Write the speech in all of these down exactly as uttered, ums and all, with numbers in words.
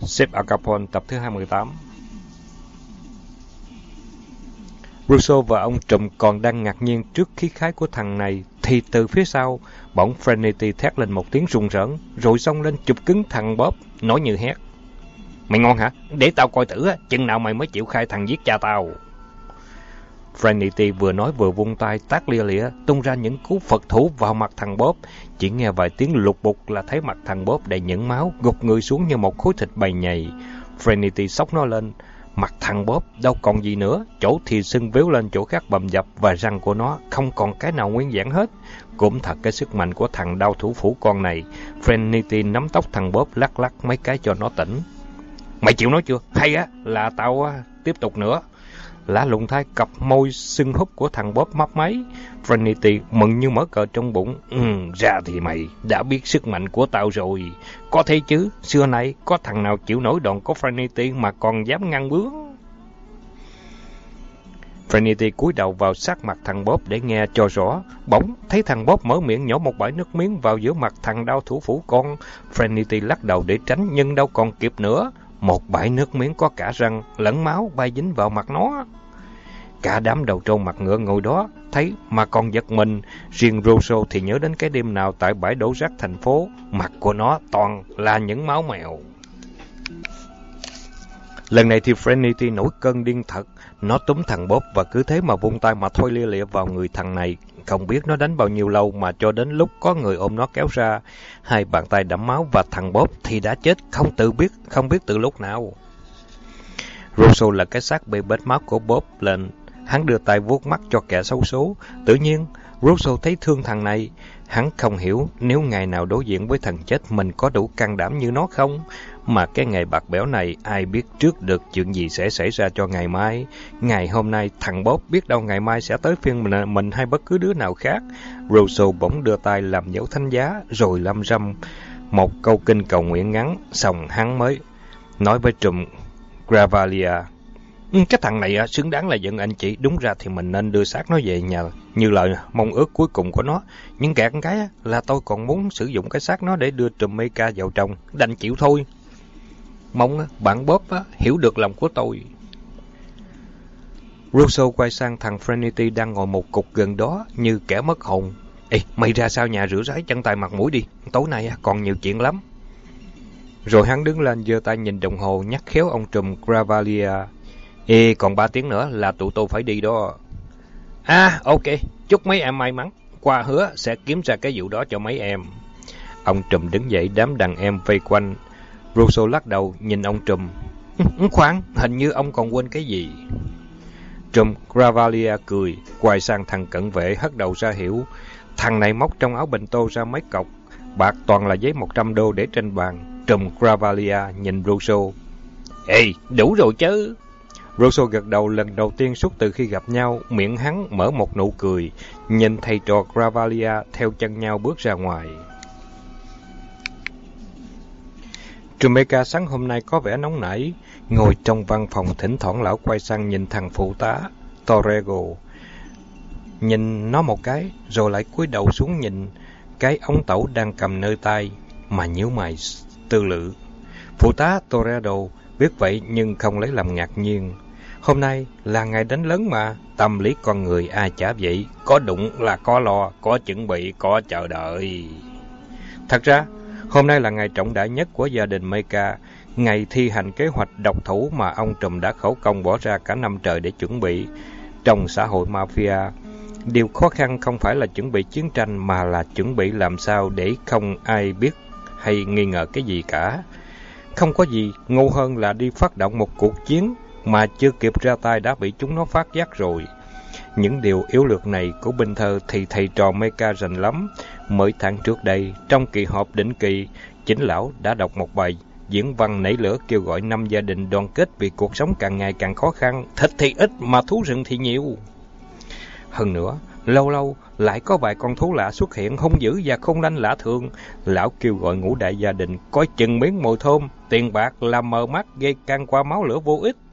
Sếp Al Capone tập thứ hai mươi tám. Russo và ông trùm còn đang ngạc nhiên trước khí khái của thằng này, thì từ phía sau, bỗng Frenity thét lên một tiếng rùng rợn, rồi xông lên chụp cứng thằng Bob, nói như hét. Mày ngon hả? Để tao coi thử, chừng nào mày mới chịu khai thằng giết cha tao. Frenity vừa nói vừa vung tay tát lia lịa, tung ra những cú phật thủ vào mặt thằng Bob. Chỉ nghe vài tiếng lục bục là thấy mặt thằng Bob đầy những máu, gục người xuống như một khối thịt bầy nhầy. Frenity xốc nó lên. Mặt thằng Bob đâu còn gì nữa, chỗ thì sưng véo lên, chỗ khác bầm dập, và răng của nó không còn cái nào nguyên vẹn hết. Cũng thật cái sức mạnh của thằng đao thủ phủ con này. Frenity nắm tóc thằng Bob lắc lắc mấy cái cho nó tỉnh. Mày chịu nói chưa? Hay á, là tao á, tiếp tục nữa. Lạ lùng thay cặp môi sưng húp của thằng Bob mấp máy. Frenity mừng như mở cờ trong bụng. Ừ, ra thì mày đã biết sức mạnh của tao rồi. Có thế chứ, xưa nay có thằng nào chịu nổi đòn của Frenity mà còn dám ngăn bướng. Frenity cúi đầu vào sát mặt thằng Bob để nghe cho rõ. Bỗng thấy thằng Bob mở miệng nhổ một bãi nước miếng vào giữa mặt thằng đao thủ phủ con. Frenity lắc đầu để tránh nhưng đâu còn kịp nữa. Một bãi nước miếng có cả răng lẫn máu bay dính vào mặt nó. Cả đám đầu trâu mặt ngựa ngồi đó thấy mà còn giật mình. Riêng Russo thì nhớ đến cái đêm nào tại bãi đổ rác thành phố, mặt của nó toàn là những máu mèo. Lần này thì Frenity nổi cơn điên thật. Nó túm thằng Bob và cứ thế mà vung tay mà thôi lia lịa vào người thằng này. Không biết nó đánh bao nhiêu lâu mà cho đến lúc có người ôm nó kéo ra, hai bàn tay đẫm máu và thằng Bob thì đã chết không tự biết, không biết từ lúc nào. Russo là cái xác bị bết máu của Bob lên. Hắn đưa tay vuốt mắt cho kẻ xấu số. Tự nhiên, Russo thấy thương thằng này. Hắn không hiểu nếu ngày nào đối diện với thằng chết mình có đủ can đảm như nó không. Mà cái ngày bạc bẽo này ai biết trước được chuyện gì sẽ xảy ra cho ngày mai. Ngày hôm nay thằng Bob biết đâu ngày mai sẽ tới phiên mình, mình hay bất cứ đứa nào khác. Russo bỗng đưa tay làm dấu thánh giá rồi lâm râm một câu kinh cầu nguyện ngắn. Xong hắn mới nói với trùm Gravalia. Cái thằng này xứng đáng là giận anh chị. Đúng ra thì mình nên đưa xác nó về nhà như lời mong ước cuối cùng của nó. Nhưng kẹt cái là tôi còn muốn sử dụng cái xác nó để đưa trùm Mecha vào trong. Đành chịu thôi. Mong bạn Bob hiểu được lòng của tôi. Russo quay sang thằng Frenity đang ngồi một cục gần đó như kẻ mất hồn. Ê, mày ra sau nhà rửa ráy chân tay mặt mũi đi. Tối nay còn nhiều chuyện lắm. Rồi hắn đứng lên giơ tay nhìn đồng hồ nhắc khéo ông trùm Gravalia. Ê, còn ba tiếng nữa là tụi tôi phải đi đó. À, ok, chúc mấy em may mắn. Qua hứa sẽ kiếm ra cái vụ đó cho mấy em. Ông trùm đứng dậy, đám đàn em vây quanh. Russo lắc đầu nhìn ông trùm. Khoan, hình như ông còn quên cái gì. Trùm Gravalia cười, quay sang thằng cận vệ hất đầu ra hiểu. Thằng này móc trong áo bình tô ra mấy cọc bạc toàn là giấy một trăm đô để trên bàn. Trùm Gravalia nhìn Russo. Ê, đủ rồi chứ. Russo gật đầu lần đầu tiên suốt từ khi gặp nhau, miệng hắn mở một nụ cười, nhìn thầy trò Gravalia theo chân nhau bước ra ngoài. Trumeka sáng hôm nay có vẻ nóng nảy, ngồi trong văn phòng thỉnh thoảng lão quay sang nhìn thằng phụ tá Torrego. Nhìn nó một cái, rồi lại cúi đầu xuống nhìn cái ống tẩu đang cầm nơi tay, mà nhíu mày tư lự. Phụ tá Torrego biết vậy nhưng không lấy làm ngạc nhiên. Hôm nay là ngày đánh lớn mà, tâm lý con người ai chả vậy, có đụng là có lo, có chuẩn bị, có chờ đợi. Thật ra, hôm nay là ngày trọng đại nhất của gia đình Mecha, ngày thi hành kế hoạch độc thủ mà ông trùm đã khẩu công bỏ ra cả năm trời để chuẩn bị. Trong xã hội mafia, điều khó khăn không phải là chuẩn bị chiến tranh mà là chuẩn bị làm sao để không ai biết hay nghi ngờ cái gì cả. Không có gì ngu hơn là đi phát động một cuộc chiến mà chưa kịp ra tay đã bị chúng nó phát giác rồi. Những điều yếu lược này của binh thơ thì thầy trò Mecha rành lắm. Mới tháng trước đây, trong kỳ họp định kỳ, chính lão đã đọc một bài diễn văn nảy lửa kêu gọi năm gia đình đoàn kết vì cuộc sống càng ngày càng khó khăn, thịt thì ít mà thú rừng thì nhiều. Hơn nữa, lâu lâu lại có vài con thú lạ xuất hiện hung dữ và không lanh lạ thường. Lão kêu gọi ngũ đại gia đình coi chừng miếng mồi thơm, tiền bạc làm mờ mắt gây căng qua máu lửa vô ích.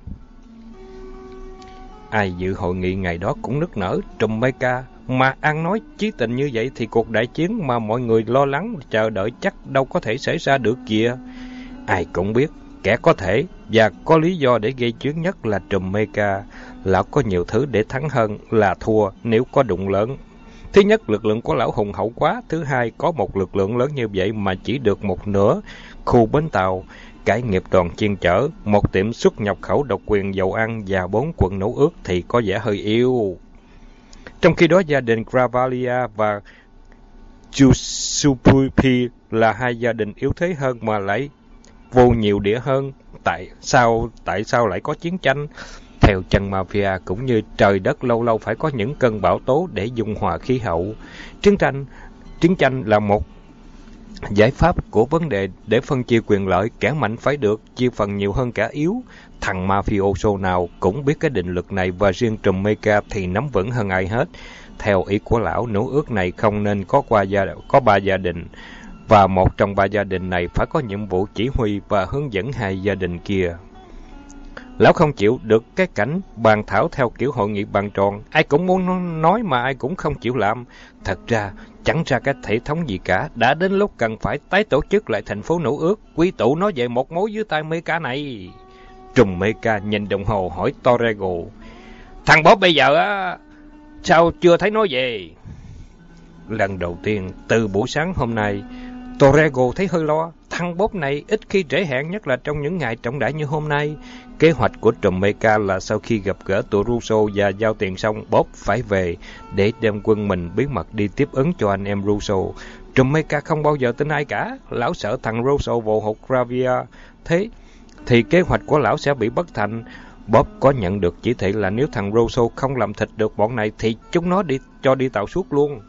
Ai dự hội nghị ngày đó cũng nức nở. Trùm Mecha mà ăn nói chí tình như vậy thì cuộc đại chiến mà mọi người lo lắng chờ đợi chắc đâu có thể xảy ra được kìa. Ai cũng biết kẻ có thể và có lý do để gây chuyến nhất là trùm Mecha. Lão có nhiều thứ để thắng hơn là thua nếu có đụng lớn. Thứ nhất, lực lượng của lão hùng hậu quá. Thứ hai, có một lực lượng lớn như vậy mà chỉ được một nửa khu bến tàu, cải nghiệp đoàn chuyên chở, một tiệm xuất nhập khẩu độc quyền dầu ăn và bốn quận nấu ướt thì có vẻ hơi yếu. Trong khi đó, gia đình Gravalia và Giuseppe là hai gia đình yếu thế hơn mà lại vô nhiều đĩa hơn. Tại sao tại sao lại có chiến tranh? Theo chân mafia cũng như trời đất, lâu lâu phải có những cơn bão tố để dung hòa khí hậu. Chiến tranh chiến tranh là một giải pháp của vấn đề để phân chia quyền lợi, kẻ mạnh phải được chia phần nhiều hơn kẻ yếu. Thằng mafioso nào cũng biết cái định luật này và riêng trùm Mecha thì nắm vững hơn ai hết. Theo ý của lão, nữ ước này không nên có qua gia có ba gia đình, và một trong ba gia đình này phải có nhiệm vụ chỉ huy và hướng dẫn hai gia đình kia. Lão không chịu được cái cảnh bàn thảo theo kiểu hội nghị bàn tròn, ai cũng muốn nói mà ai cũng không chịu làm. Thật ra, chẳng ra cái thể thống gì cả, đã đến lúc cần phải tái tổ chức lại thành phố nữ ước, quy tụ nó về một mối dưới tay Mecha này. Trùm Mecha nhìn đồng hồ hỏi Torrego, thằng Bob bây giờ á, sao chưa thấy nó về? Lần đầu tiên từ buổi sáng hôm nay, Torrego thấy hơi lo. Thằng Bob này ít khi trễ hẹn, nhất là trong những ngày trọng đại như hôm nay. Kế hoạch của trùm Mecha là sau khi gặp gỡ tụi Russo và giao tiền xong, Bob phải về để đem quân mình bí mật đi tiếp ứng cho anh em Russo. Trùm Mecha không bao giờ tin ai cả. Lão sợ thằng Russo vô hụt Gravia. Thế thì kế hoạch của lão sẽ bị bất thành. Bob có nhận được chỉ thị là nếu thằng Russo không làm thịt được bọn này thì chúng nó đi cho đi tàu suốt luôn.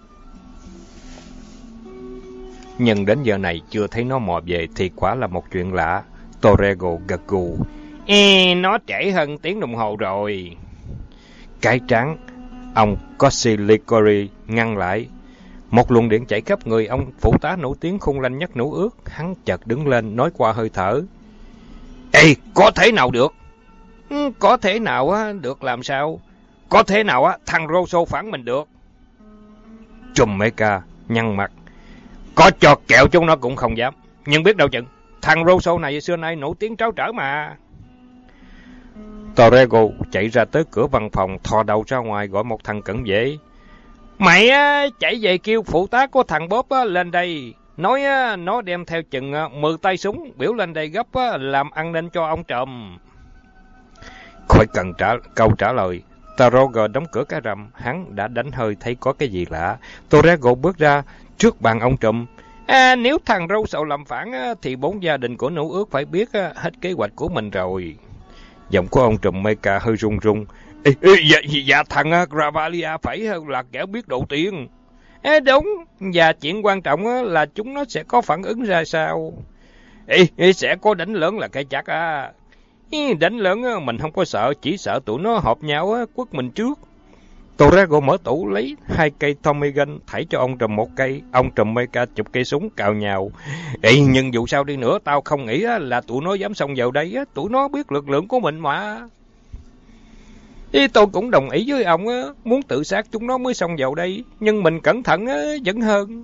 Nhưng đến giờ này chưa thấy nó mò về thì quả là một chuyện lạ. Torrego gật gù. Ê, nó trễ hơn tiếng đồng hồ rồi. Cái trắng, ông Cosilicori ngăn lại. Một luồng điện chạy khắp người ông phụ tá nổi tiếng khung lanh nhất nữ ước. Hắn chợt đứng lên nói qua hơi thở. Ê, có thể nào được? Ừ, có thể nào á, được làm sao? Có thể nào á, thằng Rosso phản mình được? Trùm Mecha nhăn mặt. Có cho kẹo chúng nó cũng không dám. Nhưng biết đâu chừng, thằng Rosso này xưa nay nổi tiếng tráo trở mà. Torrego chạy ra tới cửa văn phòng, thò đầu ra ngoài gọi một thằng cận vệ. Mày á, chạy về kêu phụ tá của thằng Bob á, lên đây. Nói á, nó đem theo chừng mười tay súng, biểu lên đây gấp á, làm an ninh cho ông trùm. Khỏi cần trả câu trả lời. Torrego đóng cửa cái rầm, hắn đã đánh hơi thấy có cái gì lạ. Torrego bước ra trước bàn ông trùm. À, nếu thằng Rosso làm phản á, thì bốn gia đình của nữ ước phải biết á, hết kế hoạch của mình rồi. Giọng của ông trùm Mecha hơi run run. Ê, ê, dạ, dạ thằng Gravalia phải là kẻ biết đầu tiên. Ê, đúng, và chuyện quan trọng á, là chúng nó sẽ có phản ứng ra sao. Ê, ê, sẽ có đánh lớn là cái chắc á. Ê, đánh lớn á, mình không có sợ, chỉ sợ tụi nó họp nhau á, quất mình trước. Torrego mở tủ lấy hai cây Tommy gun, thảy cho ông trùm một cây. Ông trùm Mecha chụp cây súng cào nhào. Ê, nhưng dù sao đi nữa, tao không nghĩ á, là tụi nó dám xông vào đây á. Tụi nó biết lực lượng của mình mà. Ê, tôi cũng đồng ý với ông á, muốn tự sát chúng nó mới xông vào đây. Nhưng mình cẩn thận á, vẫn hơn.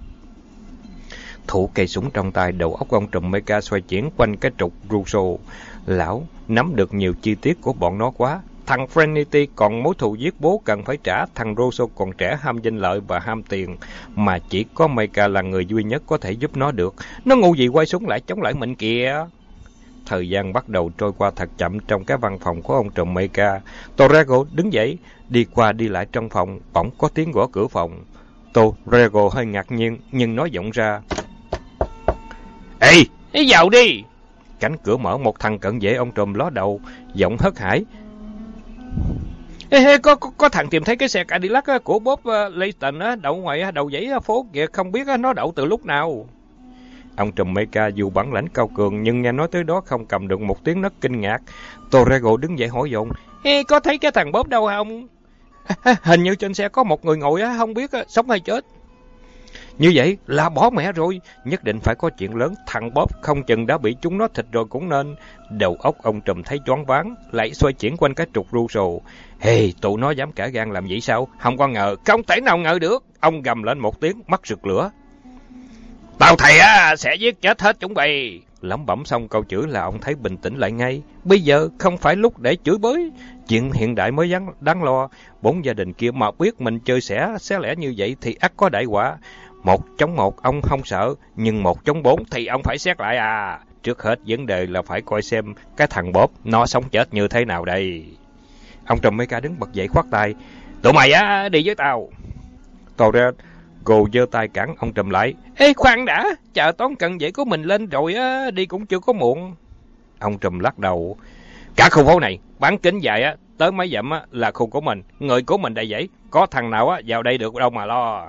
Thủ cây súng trong tay, đầu óc ông trùm Mecha xoay chuyển quanh cái trục Russo. Lão nắm được nhiều chi tiết của bọn nó quá. Thằng Frenity còn mối thù giết bố cần phải trả, thằng Rosso còn trẻ ham danh lợi và ham tiền, mà chỉ có Mecha là người duy nhất có thể giúp nó được. Nó ngu gì quay súng lại chống lại mình kìa. Thời gian bắt đầu trôi qua thật chậm trong cái văn phòng của ông trùm Mecha. Torrego đứng dậy, đi qua đi lại trong phòng, bỗng có tiếng gõ cửa phòng. Torrego hơi ngạc nhiên, nhưng nói giọng ra. Ê, đi vào đi! Cánh cửa mở, một thằng cận vệ ông trùm ló đầu, giọng hớt hải. Ê, ê, có, có, có thằng tìm thấy cái xe Cadillac của Bob uh, Layton uh, đậu ngoài uh, đầu dãy uh, phố kìa, không biết uh, nó đậu từ lúc nào. Ông trùm Mecha dù bản lãnh cao cường nhưng nghe nói tới đó không cầm được một tiếng nấc kinh ngạc. Torrego đứng dậy hỏi dồn. Ê, có thấy cái thằng Bob đâu không? À, hình như trên xe có một người ngồi á, không biết uh, sống hay chết. Như vậy là bỏ mẹ rồi, nhất định phải có chuyện lớn, thằng Bob không chừng đã bị chúng nó thịt rồi cũng nên. Đầu óc ông trùm thấy choáng váng, lại xoay chuyển quanh cái trục Russo. Hey, tụi nó dám cả gan làm vậy sao? Không có ngờ, không thể nào ngờ được. Ông gầm lên một tiếng, mắt rực lửa. Tao thầy á, sẽ giết chết hết chúng bay. lẩm bẩm xong câu chửi là ông thấy bình tĩnh lại ngay. Bây giờ không phải lúc để chửi bới. Chuyện hiện đại mới đáng, đáng lo. Bốn gia đình kia mà biết mình chơi xẻ, xé lẻ như vậy thì ắt có đại họa. Một chống một ông không sợ, nhưng một chống bốn thì ông phải xét lại à. Trước hết vấn đề là phải coi xem cái thằng Bob nó sống chết như thế nào đây. Ông Trùm Mecha đứng bật dậy khoát tay. Tụi mày á, đi với tao. Torrego giơ tay cản ông Trùm lại. Ê khoan đã, chờ toán cần vậy của mình lên rồi á, đi cũng chưa có muộn. Ông Trùm lắc đầu. Cả khu phố này, bán kính dài á, tới mấy dặm á là khu của mình, người của mình đầy dãy, có thằng nào á vào đây được đâu mà lo.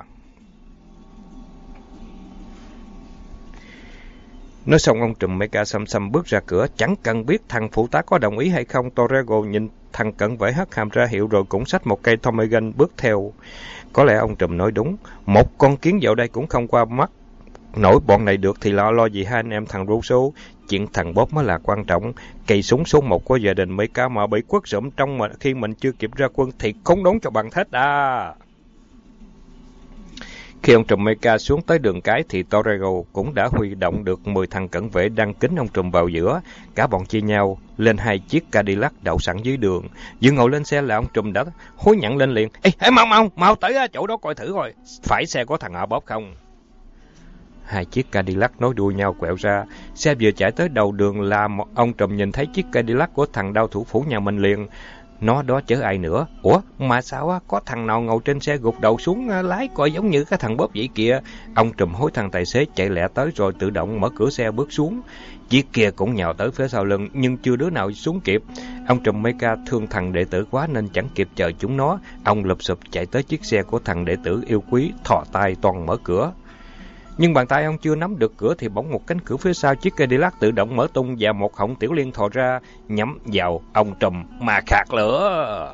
Nói xong ông Trùm Mecha xăm xăm bước ra cửa, chẳng cần biết thằng phụ tá có đồng ý hay không. Torrego nhìn thằng cận vệ hất hàm ra hiệu rồi cũng xách một cây Tommy gun bước theo. Có lẽ ông Trùm nói đúng, một con kiến vào đây cũng không qua mắt nổi bọn này được thì lo lo gì hai anh em thằng Russo. Chuyện thằng Bob mới là quan trọng. Cây súng số một của gia đình Mecha mà bị quất rụm trong mà khi mình chưa kịp ra quân thì khốn đốn cho bằng hết à. Khi ông Trùm Mecha xuống tới đường cái thì Torrego cũng đã huy động được mười thằng cận vệ đang kính ông Trùm vào giữa. Cả bọn chia nhau lên hai chiếc Cadillac đậu sẵn dưới đường. Vừa ngồi lên xe là ông Trùm đã hối nhặn lên liền. Ê, ê mau mau, mau tới chỗ đó coi thử rồi. Phải xe của thằng họ Bob không? Hai chiếc Cadillac nối đuôi nhau quẹo ra. Xe vừa chạy tới đầu đường là ông Trùm nhìn thấy chiếc Cadillac của thằng đao thủ phủ nhà mình liền. Nó đó chớ ai nữa. Ủa mà sao á, có thằng nào ngồi trên xe gục đầu xuống lái coi giống như cái thằng Bob vậy kìa. Ông Trùm hối thằng tài xế chạy lẹ tới rồi tự động mở cửa xe bước xuống. Chiếc kia cũng nhào tới phía sau lưng nhưng chưa đứa nào xuống kịp. Ông Trùm Mecha thương thằng đệ tử quá nên chẳng kịp chờ chúng nó. Ông lụp xụp chạy tới chiếc xe của thằng đệ tử yêu quý, thò tay toàn mở cửa. Nhưng bàn tay ông chưa nắm được cửa thì bỗng một cánh cửa phía sau chiếc Cadillac tự động mở tung và một họng tiểu liên thò ra nhắm vào ông Trùm mà khạc lửa.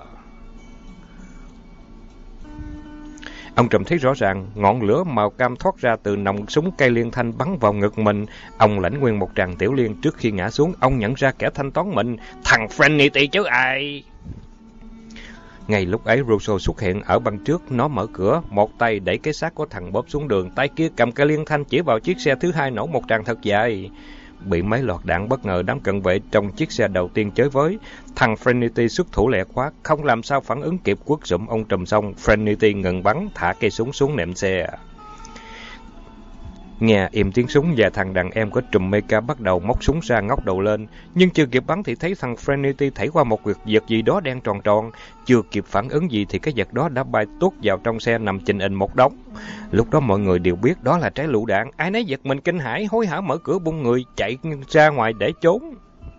Ông Trùm thấy rõ ràng ngọn lửa màu cam thoát ra từ nòng súng cây liên thanh bắn vào ngực mình. Ông lãnh nguyên một tràng tiểu liên. Trước khi ngã xuống ông nhận ra kẻ thanh toán mình, thằng Frenity chứ ai. Ngay lúc ấy Russo xuất hiện ở băng trước. Nó mở cửa, một tay đẩy cái xác của thằng Bob xuống đường, tay kia cầm cây liên thanh chỉ vào chiếc xe thứ hai nổ một tràng thật dài. Bị mấy loạt đạn bất ngờ đám cận vệ trong chiếc xe đầu tiên chới với. Thằng Frenity xuất thủ lẹ quá, không làm sao phản ứng kịp, quất rụm ông Trùm xong. Frenity ngừng bắn, thả cây súng xuống nệm xe. Nghe im tiếng súng và thằng đàn em của Trùm Mecha bắt đầu móc súng ra ngóc đầu lên. Nhưng chưa kịp bắn thì thấy thằng Frenity thảy qua một vật vật gì đó đen tròn tròn. Chưa kịp phản ứng gì thì cái vật đó đã bay tuốt vào trong xe nằm chình ình một đống. Lúc đó mọi người đều biết đó là trái lựu đạn. Ai nấy giật mình kinh hãi, hối hả mở cửa bung người chạy ra ngoài để trốn.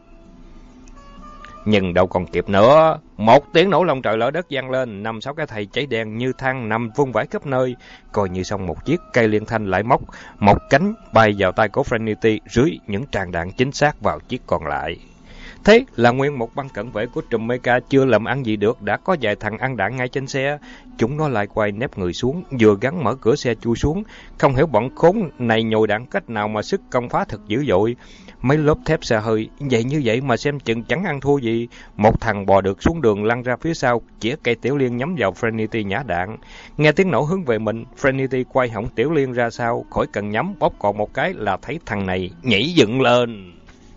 Nhưng đâu còn kịp nữa. Một tiếng nổ long trời lở đất vang lên, năm sáu cái thầy cháy đen như than nằm vung vãi khắp nơi. Coi như xong một chiếc, cây liên thanh lại móc một cánh bay vào tay của Frenity, rưới những tràng đạn chính xác vào chiếc còn lại. Thế là nguyên một băng cận vệ của Trùm Mecha chưa làm ăn gì được, đã có vài thằng ăn đạn ngay trên xe. Chúng nó lại quay nép người xuống, vừa gắn mở cửa xe chui xuống. Không hiểu bọn khốn này nhồi đạn cách nào mà sức công phá thật dữ dội. Mấy lớp thép xe hơi, vậy như vậy mà xem chừng chẳng ăn thua gì. Một thằng bò được xuống đường lăn ra phía sau, chĩa cây tiểu liên nhắm vào Frenity nhả đạn. Nghe tiếng nổ hướng về mình, Frenity quay họng tiểu liên ra sau, khỏi cần nhắm, bóp còn một cái là thấy thằng này nhảy dựng lên.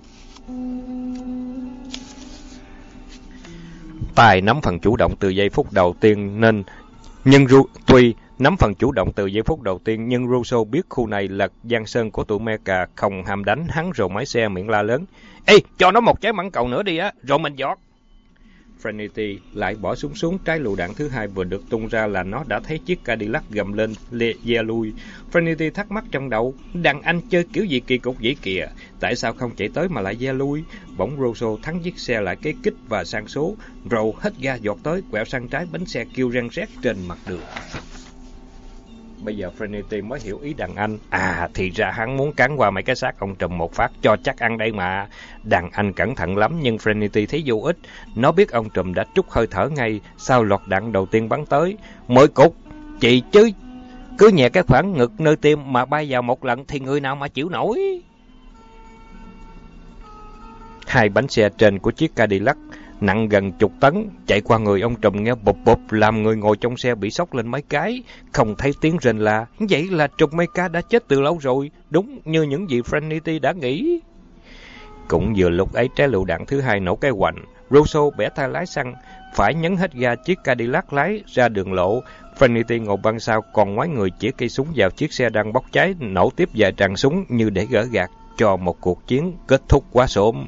Tài nắm phần chủ động từ giây phút đầu tiên nên nhưng ru tuy nắm phần chủ động từ giây phút đầu tiên nhưng Russo biết khu này là giang sơn của tụi Mecha, không ham đánh. Hắn rồ máy xe miệng la lớn: "Ê, cho nó một trái mảng cầu nữa đi á, rồi mình giọt." Frenity lại bỏ súng xuống. Trái lựu đạn thứ hai vừa được tung ra là nó đã thấy chiếc Cadillac gầm lên le ve lui. Frenity thắc mắc trong đầu, đàn anh chơi kiểu gì kỳ cục vậy kìa, tại sao không chạy tới mà lại ve lui? Bỗng Russo thắng chiếc xe lại cái kích và sang số, rồi hết ga giọt tới, quẹo sang trái, bánh xe kêu reng rét trên mặt đường. Bây giờ Frenity mới hiểu ý đàn anh. À, thì ra hắn muốn cắn qua mấy cái xác ông Trùm một phát cho chắc ăn đây mà. Đàn anh cẩn thận lắm nhưng Frenity thấy vô ích. Nó biết ông Trùm đã trút hơi thở ngay sau loạt đạn đầu tiên bắn tới. Mười cục, chị chứ. Cứ nhẹ cái khoảng ngực nơi tim mà bay vào một lần thì người nào mà chịu nổi. Hai bánh xe trên của chiếc Cadillac nặng gần chục tấn chạy qua người ông Trùm nghe bụp bụp làm người ngồi trong xe bị sốc lên mấy cái, không thấy tiếng rên la. Vậy là Trùm Mecha đã chết từ lâu rồi, đúng như những gì Frenity đã nghĩ. Cũng vừa lúc ấy trái lựu đạn thứ hai nổ cái hoành. Rousseau bẻ tay lái xăng, phải nhấn hết ga chiếc Cadillac lái ra đường lộ. Trinity ngồi băng sau, còn ngoái người chỉ cây súng vào chiếc xe đang bốc cháy, nổ tiếp vài tràng súng như để gỡ gạc cho một cuộc chiến kết thúc quá sớm.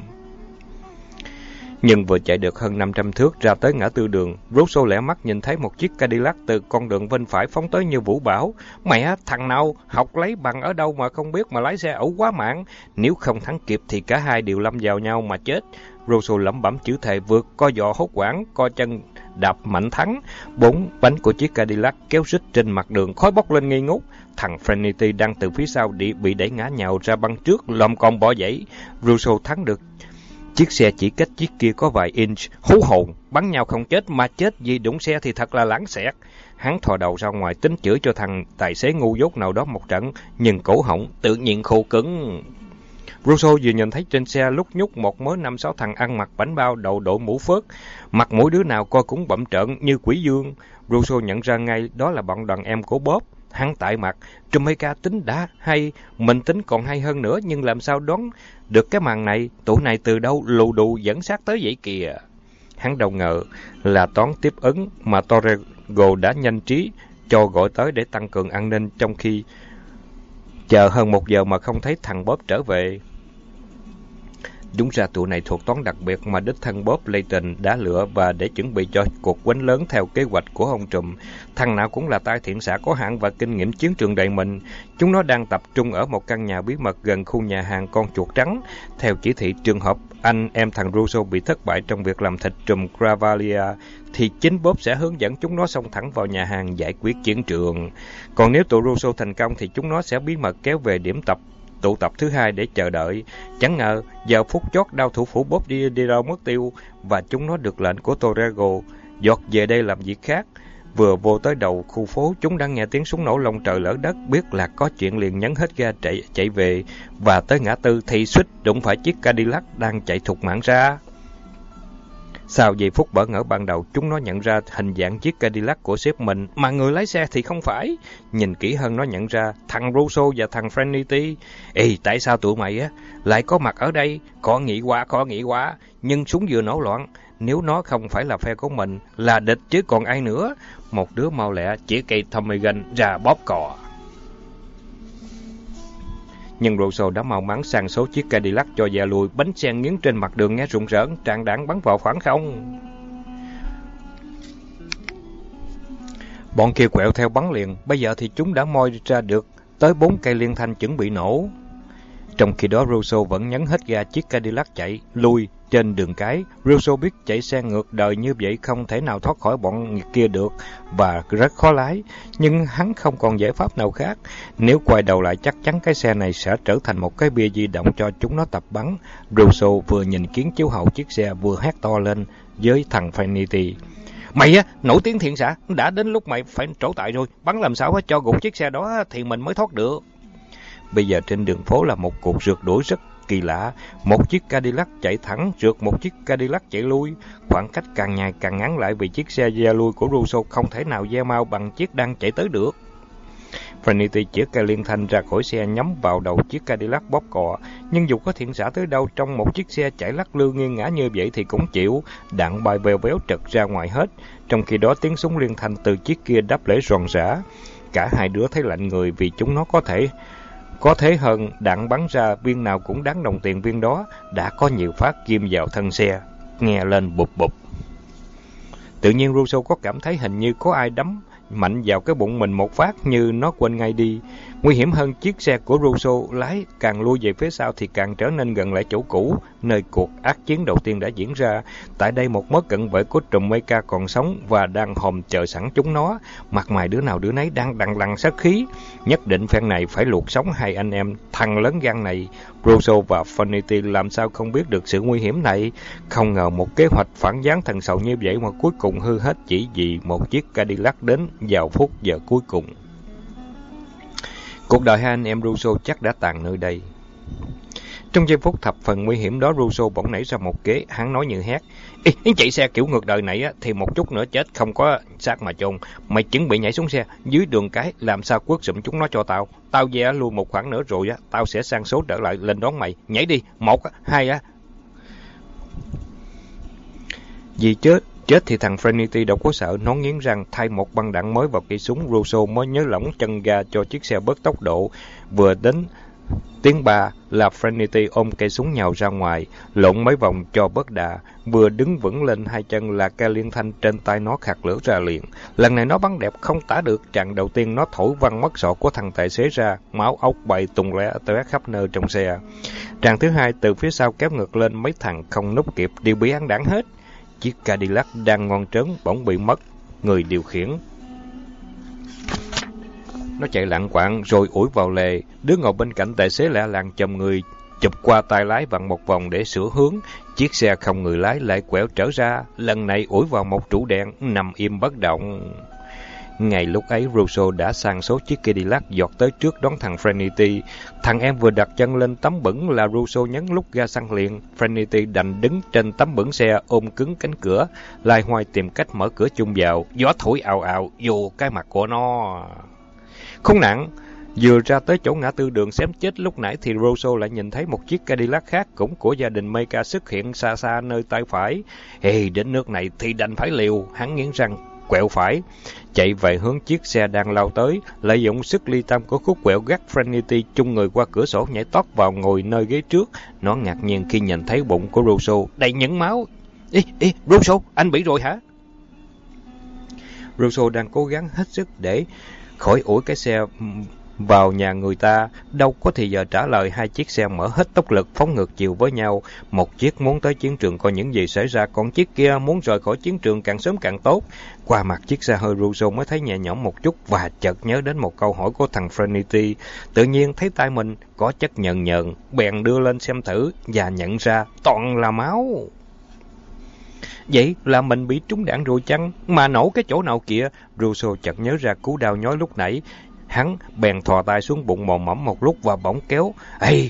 Nhưng vừa chạy được hơn năm trăm thước ra tới ngã tư đường, Rousseau lẻ mắt nhìn thấy một chiếc Cadillac từ con đường bên phải phóng tới như vũ bão. Mẹ, thằng nào học lấy bằng ở đâu mà không biết mà lái xe ẩu quá mạng. Nếu không thắng kịp thì cả hai đều lâm vào nhau mà chết. Rousseau lẩm bẩm chữ thề vượt, co giò hốt hoảng, co chân đạp mạnh thắng. Bốn bánh của chiếc Cadillac kéo rít trên mặt đường, khói bốc lên nghi ngút. Thằng Trinity đang từ phía sau bị đẩy ngã nhào ra băng trước, lom con bỏ dãy. Rousseau thắng được chiếc xe chỉ cách chiếc kia có vài inch. Hú hồn, bắn nhau không chết mà chết vì đụng xe thì thật là lãng xẹt. Hắn thò đầu ra ngoài tính chửi cho thằng tài xế ngu dốt nào đó một trận, nhưng cổ họng tự nhiên khô cứng. Rousseau vừa nhìn thấy trên xe lúc nhúc một mớ năm sáu thằng ăn mặc bánh bao, đầu đội mũ phớt, mặt mỗi đứa nào coi cũng bậm trợn như quỷ dương. Rousseau nhận ra ngay đó là bọn đàn em của Bob. Hắn tại mặt, Jamaica tính đã hay, mình tính còn hay hơn nữa, nhưng làm sao đoán được cái màn này, tụi này từ đâu lù đù dẫn sát tới vậy kìa. Hắn đâu ngờ là toán tiếp ứng mà Torrego đã nhanh trí cho gọi tới để tăng cường an ninh, trong khi chờ hơn một giờ mà không thấy thằng Bob trở về. Đúng ra tụi này thuộc toán đặc biệt mà đích thân Bob Layton đã lựa và để chuẩn bị cho cuộc quánh lớn theo kế hoạch của ông trùm. Thằng nào cũng là tay thiện xạ có hạn và kinh nghiệm chiến trường đầy mình. Chúng nó đang tập trung ở một căn nhà bí mật gần khu nhà hàng Con Chuột Trắng. Theo chỉ thị, trường hợp anh em thằng Rousseau bị thất bại trong việc làm thịt trùm Cavalier, thì chính Bob sẽ hướng dẫn chúng nó xông thẳng vào nhà hàng giải quyết chiến trường. Còn nếu tụi Rousseau thành công thì chúng nó sẽ bí mật kéo về điểm tập tụ tập thứ hai để chờ đợi. Chẳng ngờ giờ phút chót đao thủ phủ Bob đi đi đâu mất tiêu, và chúng nó được lệnh của Torrego dọt về đây làm việc khác. Vừa vô tới đầu khu phố, chúng đã nghe tiếng súng nổ lông trời lỡ đất, biết là có chuyện liền nhấn hết ga chạy chạy về, và tới ngã tư thì suýt đụng phải chiếc Cadillac đang chạy thục mạng ra. Sau giây phút bỡ ngỡ ban đầu, chúng nó nhận ra hình dạng chiếc Cadillac của sếp mình, mà người lái xe thì không phải. Nhìn kỹ hơn nó nhận ra thằng Rousseau và thằng Trinity. Ê, tại sao tụi mày á lại có mặt ở đây? Khó nghĩ quá, khó nghĩ quá. Nhưng súng vừa nổ loạn, nếu nó không phải là phe của mình, là địch chứ còn ai nữa. Một đứa mau lẹ chỉ cây Tommy gun ra bóp cò. Nhưng Rousseau đã mau mắn sang số chiếc Cadillac cho dè lùi, bánh xe nghiến trên mặt đường nghe rụng rợn, tràn đạn bắn vào khoảng không. Bọn kia quẹo theo bắn liền, bây giờ thì chúng đã moi ra được tới bốn cây liên thanh chuẩn bị nổ. Trong khi đó Rousseau vẫn nhấn hết ga chiếc Cadillac chạy lui trên đường cái. Rousseau biết chạy xe ngược đời như vậy không thể nào thoát khỏi bọn kia được và rất khó lái, nhưng hắn không còn giải pháp nào khác. Nếu quay đầu lại chắc chắn cái xe này sẽ trở thành một cái bia di động cho chúng nó tập bắn. Rousseau vừa nhìn kiến chiếu hậu chiếc xe vừa hét to lên với thằng Trinity. Mày á, nổi tiếng thiện xạ, đã đến lúc mày phải trổ tại rồi, bắn làm sao cho gục chiếc xe đó thì mình mới thoát được. Bây giờ trên đường phố là một cuộc rượt đuổi rất kỳ lạ. Một chiếc Cadillac chạy thẳng, rượt một chiếc Cadillac chạy lui. Khoảng cách càng ngày càng ngắn lại vì chiếc xe ve lui của Rousseau không thể nào ve mau bằng chiếc đang chạy tới được. Trinity chĩa cây liên thanh ra khỏi xe nhắm vào đầu chiếc Cadillac bóp cò. Nhưng dù có thiện xạ tới đâu, trong một chiếc xe chạy lắc lư nghiêng ngã như vậy thì cũng chịu. Đạn bay vèo véo trật ra ngoài hết. Trong khi đó tiếng súng liên thanh từ chiếc kia đáp lễ ròn rã. Cả hai đứa thấy lạnh người vì chúng nó có thể Có thế hơn, đạn bắn ra viên nào cũng đáng đồng tiền viên đó. Đã có nhiều phát ghim vào thân xe, nghe lên bụp bụp. Tự nhiên Rousseau có cảm thấy hình như có ai đấm mạnh vào cái bụng mình một phát, như nó quên ngay đi. Nguy hiểm hơn, chiếc xe của Rousseau lái càng lui về phía sau thì càng trở nên gần lại chỗ cũ, nơi cuộc ác chiến đầu tiên đã diễn ra. Tại đây một mớ cận vệ của trùm Mecha còn sống và đang hòm chờ sẵn chúng nó. Mặt mày đứa nào đứa nấy đang đằng đằng sát khí. Nhất định phen này phải luộc sống hai anh em thằng lớn gan này. Rousseau và Trinity làm sao không biết được sự nguy hiểm này. Không ngờ một kế hoạch phản gián thần sầu như vậy mà cuối cùng hư hết chỉ vì một chiếc Cadillac đến vào phút giờ cuối cùng. Cuộc đời hai anh em Rousseau chắc đã tàn nơi đây. Trong giây phút thập phần nguy hiểm đó, Russo bỗng nảy ra một kế. Hắn nói như hét: Ê, chạy xe kiểu ngược đời này á, thì một chút nữa chết không có xác mà chôn. Mày chuẩn bị nhảy xuống xe dưới đường cái, làm sao quất sụm chúng nó cho tao. Tao ve lui một khoảng nữa rồi á, tao sẽ sang số trở lại lên đón mày. Nhảy đi, một á, hai á. Vì chết chết thì thằng Trinity đâu có sợ. Nó nghiến răng thay một băng đạn mới vào cây súng. Russo mới nhớ lỏng chân ga cho chiếc xe bớt tốc độ. Vừa đến tiếng ba là Trinity ôm cây súng nhào ra ngoài, lộn mấy vòng cho bớt đà. Vừa đứng vững lên hai chân là cây liên thanh trên tay nó khạc lửa ra liền. Lần này nó bắn đẹp không tả được. Trận đầu tiên nó thổi văng mắt sọ của thằng tài xế ra, máu ốc bay tung tóe khắp nơi trong xe. Trận thứ hai từ phía sau kéo ngược lên, mấy thằng không núp kịp đều bị ăn đạn hết. Chiếc Cadillac đang ngon trớn bỗng bị mất người điều khiển. Nó chạy lạng quạng rồi ủi vào lề. Đứa ngồi bên cạnh tài xế lẹ làng chồm người chụp qua tay lái vặn một vòng để sửa hướng. Chiếc xe không người lái lại quẹo trở ra, lần này ủi vào một trụ đèn nằm im bất động. Ngay lúc ấy, Russo đã sang số chiếc Cadillac giọt tới trước đón thằng Trinity. Thằng em vừa đặt chân lên tấm bửng là Russo nhấn nút ga xăng liền. Trinity đành đứng trên tấm bửng xe ôm cứng cánh cửa, lai hoài tìm cách mở cửa chung vào. Gió thổi ào ào vô cái mặt của nó. Khốn nạn! Vừa ra tới chỗ ngã tư đường xém chết lúc nãy thì Russo lại nhìn thấy một chiếc Cadillac khác cũng của gia đình Meca xuất hiện xa xa nơi tay phải. Ê, đến nước này thì đành phải liều. Hắn nghiến răng quẹo phải, chạy về hướng chiếc xe đang lao tới, lợi dụng sức ly tâm của khúc quẹo gắt Trinity chung người qua cửa sổ nhảy tót vào ngồi nơi ghế trước. Nó ngạc nhiên khi nhìn thấy bụng của Russo đầy những máu. Ê, ê, Russo, anh bị rồi hả? Russo đang cố gắng hết sức để khỏi ủi cái xe vào nhà người ta, đâu có thì giờ trả lời. Hai chiếc xe mở hết tốc lực phóng ngược chiều với nhau. Một chiếc muốn tới chiến trường coi những gì xảy ra, còn chiếc kia muốn rời khỏi chiến trường càng sớm càng tốt. Qua mặt chiếc xe hơi, Russo mới thấy nhẹ nhõm một chút và chợt nhớ đến một câu hỏi của thằng Trinity. Tự nhiên thấy tay mình có chất nhờn nhờn, bèn đưa lên xem thử và nhận ra toàn là máu. Vậy là mình bị trúng đạn rồi chăng? Mà nổ cái chỗ nào kìa? Russo chợt nhớ ra cú đau nhói lúc nãy. Hắn bèn thò tay xuống bụng mò mẫm một lúc và bỗng kéo. Ê!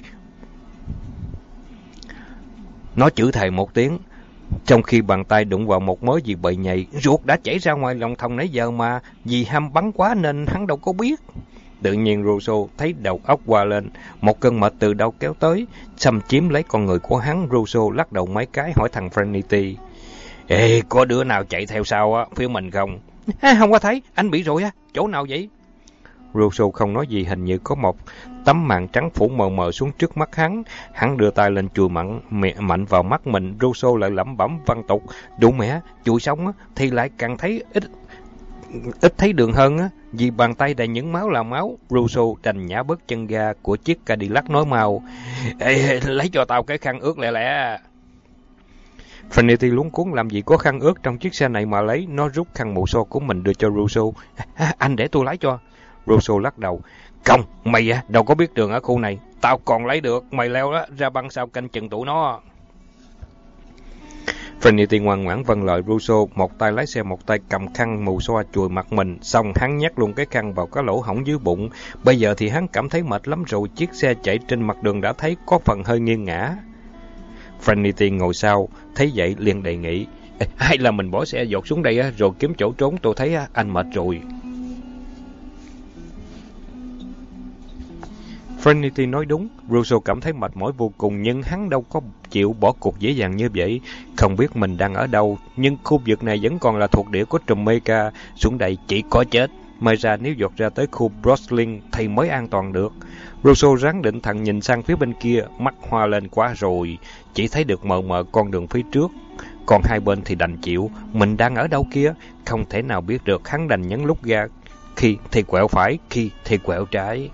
Nó chửi thề một tiếng, trong khi bàn tay đụng vào một mớ gì bậy nhầy. Ruột đã chảy ra ngoài lòng thòng nãy giờ mà, vì ham bắn quá nên hắn đâu có biết. Tự nhiên Russo thấy đầu óc qua lên, một cơn mệt từ đâu kéo tới, xâm chiếm lấy con người của hắn. Russo lắc đầu mấy cái hỏi thằng Trinity: Ê, có đứa nào chạy theo sau á, phía mình không? À, không có thấy, anh bị rồi á, chỗ nào vậy? Russo không nói gì, hình như có một tấm màn trắng phủ mờ mờ xuống trước mắt hắn. Hắn đưa tay lên chùi mặn, mạnh vào mắt mình. Russo lại lẩm bẩm văn tục: Đủ mẹ, chùi xong á, thì lại càng thấy ít ít thấy đường hơn á. Vì bàn tay đầy những máu là máu, Russo đành nhả bớt chân ga của chiếc Cadillac nói mau: Ê, lấy cho tao cái khăn ướt lẹ lẹ. Trinity luống cuống, làm gì có khăn ướt trong chiếc xe này mà lấy. Nó rút khăn mù xô của mình đưa cho Russo. À, anh để tôi lái cho. Russo lắc đầu: Không, mày à, đâu có biết đường ở khu này. Tao còn lấy được, mày leo đó, ra băng sau canh chừng tụi nó. Trinity ngoan ngoãn vâng lời Russo, một tay lái xe một tay cầm khăn mù xoa chùi mặt mình, xong hắn nhét luôn cái khăn vào cái lỗ hổng dưới bụng. Bây giờ thì hắn cảm thấy mệt lắm rồi. Chiếc xe chạy trên mặt đường đã thấy có phần hơi nghiêng ngã. Trinity ngồi sau, thấy vậy liền đề nghị: Hay là mình bỏ xe dột xuống đây rồi kiếm chỗ trốn, tôi thấy anh mệt rồi. Trinity nói đúng. Russo cảm thấy mệt mỏi vô cùng, nhưng hắn đâu có chịu bỏ cuộc dễ dàng như vậy. Không biết mình đang ở đâu, nhưng khu vực này vẫn còn là thuộc địa của trùm Meca. Xuống đây chỉ có chết. May ra nếu dột ra tới khu Brooklyn thì mới an toàn được. Russo ráng định thần nhìn sang phía bên kia, mắt hoa lên quá rồi. Chỉ thấy được mờ mờ con đường phía trước, còn hai bên thì đành chịu. Mình đang ở đâu kia? Không thể nào biết được. Hắn đành nhấn nút ga, khi thì quẹo phải, khi thì quẹo trái.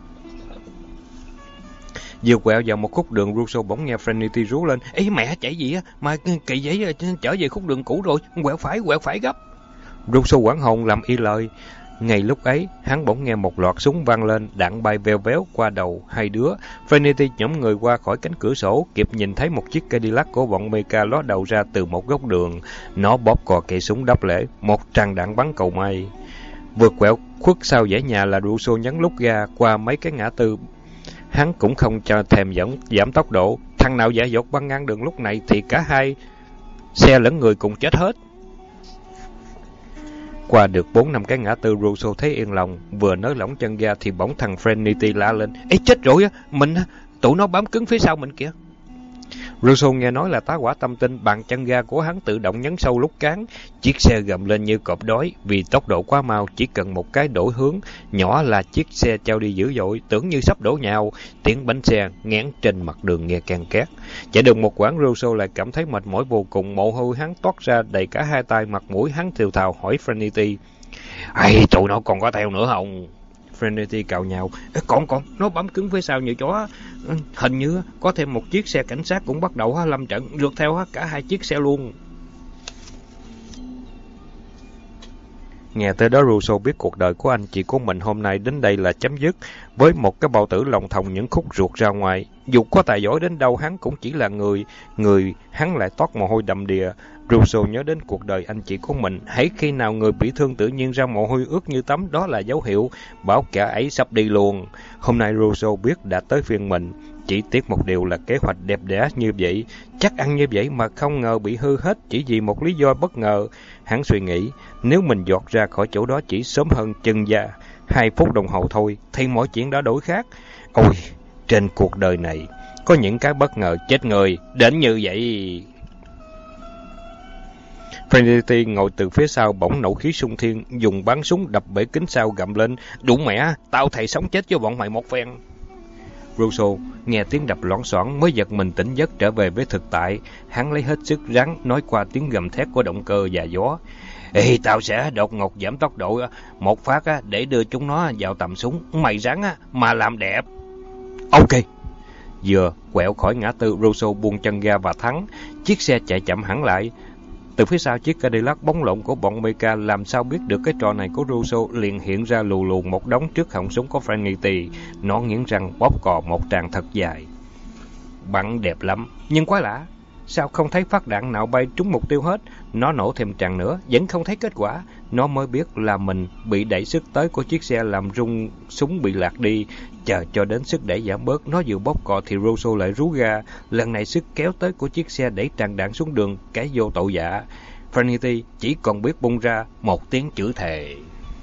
Vừa quẹo vào một khúc đường, Russo bỗng nghe Trinity rú lên: Ê mẹ, chạy gì á? Mà kỳ vậy, trở về khúc đường cũ rồi, quẹo phải, quẹo phải gấp. Russo hoảng hồn làm y lời. Ngay lúc ấy, hắn bỗng nghe một loạt súng vang lên, đạn bay veo véo qua đầu hai đứa. Trinity nhổm người qua khỏi cánh cửa sổ, kịp nhìn thấy một chiếc Cadillac của bọn Meca ló đầu ra từ một góc đường. Nó bóp cò cây súng đáp lễ, một tràng đạn bắn cầu may. Vượt quẹo khuất sau dãy nhà là Russo nhấn nút ga qua mấy cái ngã tư. Hắn cũng không cho thèm giảm, giảm tốc độ, thằng nào dại dột băng ngang đường lúc này thì cả hai xe lẫn người cùng chết hết. Qua được bốn năm cái ngã tư, Russo thấy yên lòng, vừa nới lỏng chân ga thì bỗng thằng Trinity la lên: "Ê, chết rồi á, mình tụi nó bám cứng phía sau mình kìa." Russo nghe nói là tá hỏa tâm tinh, bàn chân ga của hắn tự động nhấn sâu lúc cán. Chiếc xe gầm lên như cọp đói, vì tốc độ quá mau, chỉ cần một cái đổi hướng nhỏ là chiếc xe trao đi dữ dội, tưởng như sắp đổ nhào. Tiếng bánh xe nghẽn trên mặt đường nghe can két. Chạy được một quãng, Russo lại cảm thấy mệt mỏi vô cùng, mồ hôi hắn toát ra đầy cả hai tay, mặt mũi. Hắn thều thào hỏi Trinity: "Ây, tụi nó còn có theo nữa không?" Trinity cào nhào: Còn còn, nó bám cứng phía sau như chó. Hình như có thêm một chiếc xe cảnh sát cũng bắt đầu lâm trận, rượt theo cả hai chiếc xe luôn." Nghe tới đó, Russo biết cuộc đời của anh chị của mình hôm nay đến đây là chấm dứt. Với một cái bao tử lòng thòng những khúc ruột ra ngoài, dù có tài giỏi đến đâu hắn cũng chỉ là người, người hắn lại toát mồ hôi đầm đìa. Russo nhớ đến cuộc đời anh chị của mình, hễ khi nào người bị thương tự nhiên ra mồ hôi ướt như tắm, đó là dấu hiệu bảo kẻ ấy sắp đi luôn. Hôm nay Russo biết đã tới phiên mình, chỉ tiếc một điều là kế hoạch đẹp đẽ như vậy, chắc ăn như vậy mà không ngờ bị hư hết chỉ vì một lý do bất ngờ. Hắn suy nghĩ, nếu mình giọt ra khỏi chỗ đó chỉ sớm hơn chừng già hai phút đồng hồ thôi thì mọi chuyện đã đổi khác. Ôi, trên cuộc đời này có những cái bất ngờ chết người đến như vậy. Trinity ngồi từ phía sau bỗng nộ khí xung thiên, dùng bắn súng đập bể kính sau, gầm lên: "Đủ mẹ, tao thầy sống chết với bọn mày một phen." Russo nghe tiếng đập loảng xoảng mới giật mình tỉnh giấc trở về với thực tại. Hắn lấy hết sức rắn nói qua tiếng gầm thét của động cơ và gió: "Ê, tao sẽ đột ngột giảm tốc độ một phát để đưa chúng nó vào tầm súng. Mày rắn mà làm đẹp." "Ok." Vừa quẹo khỏi ngã tư, Russo buông chân ga và thắng. Chiếc xe chạy chậm hẳn lại. Từ phía sau chiếc Cadillac bóng lộn của bọn Mecha làm sao biết được cái trò này của Russo, liền hiện ra lù lù một đống trước họng súng của Trinity. Nó nghiến răng bóp cò một tràng thật dài. Bắn đẹp lắm, nhưng quái lạ, sao không thấy phát đạn nào bay trúng mục tiêu hết? Nó nổ thêm tràng nữa, vẫn không thấy kết quả. Nó mới biết là mình bị đẩy sức tới của chiếc xe làm rung súng bị lạc đi. Chờ cho đến sức đẩy giảm bớt, nó vừa bóp cò thì Russo lại rú ga. Lần này sức kéo tới của chiếc xe đẩy tràn đạn xuống đường, cái vô tội dạ. Trinity chỉ còn biết bung ra một tiếng chửi thề.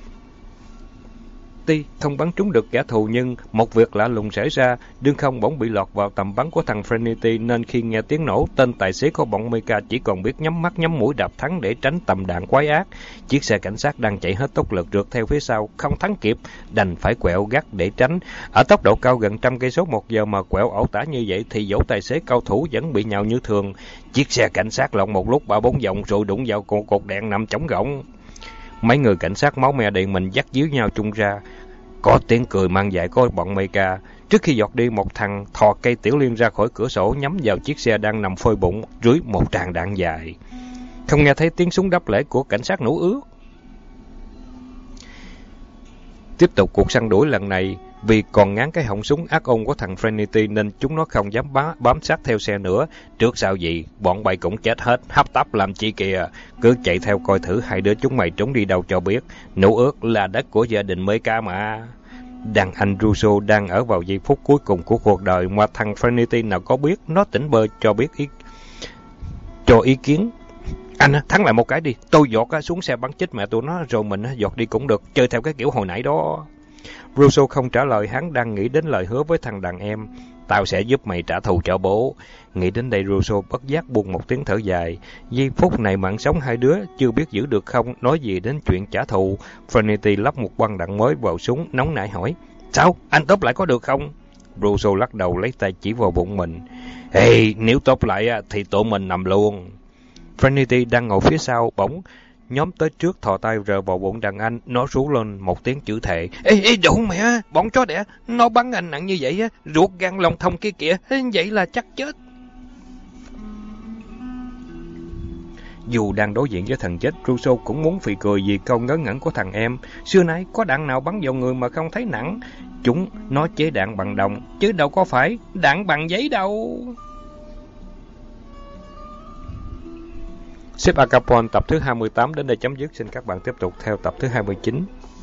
Tuy không bắn trúng được kẻ thù, nhưng một việc lạ lùng xảy ra, đương không bỗng bị lọt vào tầm bắn của thằng Trinity, nên khi nghe tiếng nổ, tên tài xế của bọn Mecha chỉ còn biết nhắm mắt nhắm mũi đạp thắng để tránh tầm đạn quái ác. Chiếc xe cảnh sát đang chạy hết tốc lực rượt theo phía sau, không thắng kịp, đành phải quẹo gắt để tránh. Ở tốc độ cao gần trăm cây số một giờ mà quẹo ẩu tả như vậy thì dẫu tài xế cao thủ vẫn bị nhào như thường. Chiếc xe cảnh sát lộn một lúc ba bốn vòng rồi đụng vào cột cột đèn nằm trống rỗng. Mấy người cảnh sát máu me điện mình dắt díu nhau chung ra. Có tiếng cười mang dại của bọn Mecha. Trước khi giọt đi, một thằng thò cây tiểu liên ra khỏi cửa sổ nhắm vào chiếc xe đang nằm phơi bụng, rưới một tràng đạn dài. Không nghe thấy tiếng súng đáp lễ của cảnh sát nổ ướt. Tiếp tục cuộc săn đuổi lần này, vì còn ngán cái họng súng ác ôn của thằng Trinity nên chúng nó không dám bá, bám sát theo xe nữa. Trước sau gì, bọn bay cũng chết hết, hấp tấp làm chi kìa. Cứ chạy theo coi thử hai đứa chúng mày trốn đi đâu cho biết. Nổ ướt là đất của gia đình Mecha mà. Đàn anh Russo đang ở vào giây phút cuối cùng của cuộc đời mà thằng Trinity nào có biết. Nó tỉnh bơ cho biết ý, cho ý kiến. Anh thắng lại một cái đi, tôi giọt xuống xe bắn chết mẹ tụi nó rồi mình giọt đi cũng được, chơi theo cái kiểu hồi nãy đó. Russo không trả lời, hắn đang nghĩ đến lời hứa với thằng đàn em. Tao sẽ giúp mày trả thù cho bố. Nghĩ đến đây, Russo bất giác buông một tiếng thở dài. Giây phút này mạng sống hai đứa chưa biết giữ được không, nói gì đến chuyện trả thù. Trinity lắp một băng đạn mới vào súng, nóng nảy hỏi: Sao, anh tốp lại có được không? Russo lắc đầu, lấy tay chỉ vào bụng mình. Ê, nếu tốp lại thì tụi mình nằm luôn. Trinity đang ngồi phía sau, bỗng nhóm tới trước thò tay rờ vào bụng đàn anh. Nó rú lên một tiếng chửi thề. Ê, ê, đủ mẹ, bọn chó đẻ, nó bắn anh nặng như vậy á, ruột gan lòng thông kia kìa, vậy là chắc chết. Dù đang đối diện với thằng chết, Russo cũng muốn phì cười vì câu ngớ ngẩn của thằng em. Xưa nay có đạn nào bắn vào người mà không thấy nặng. Chúng nó chế đạn bằng đồng, chứ đâu có phải đạn bằng giấy đâu. Ship Acapulco tập thứ hai mươi tám đến đây chấm dứt. Xin các bạn tiếp tục theo tập thứ hai mươi chín.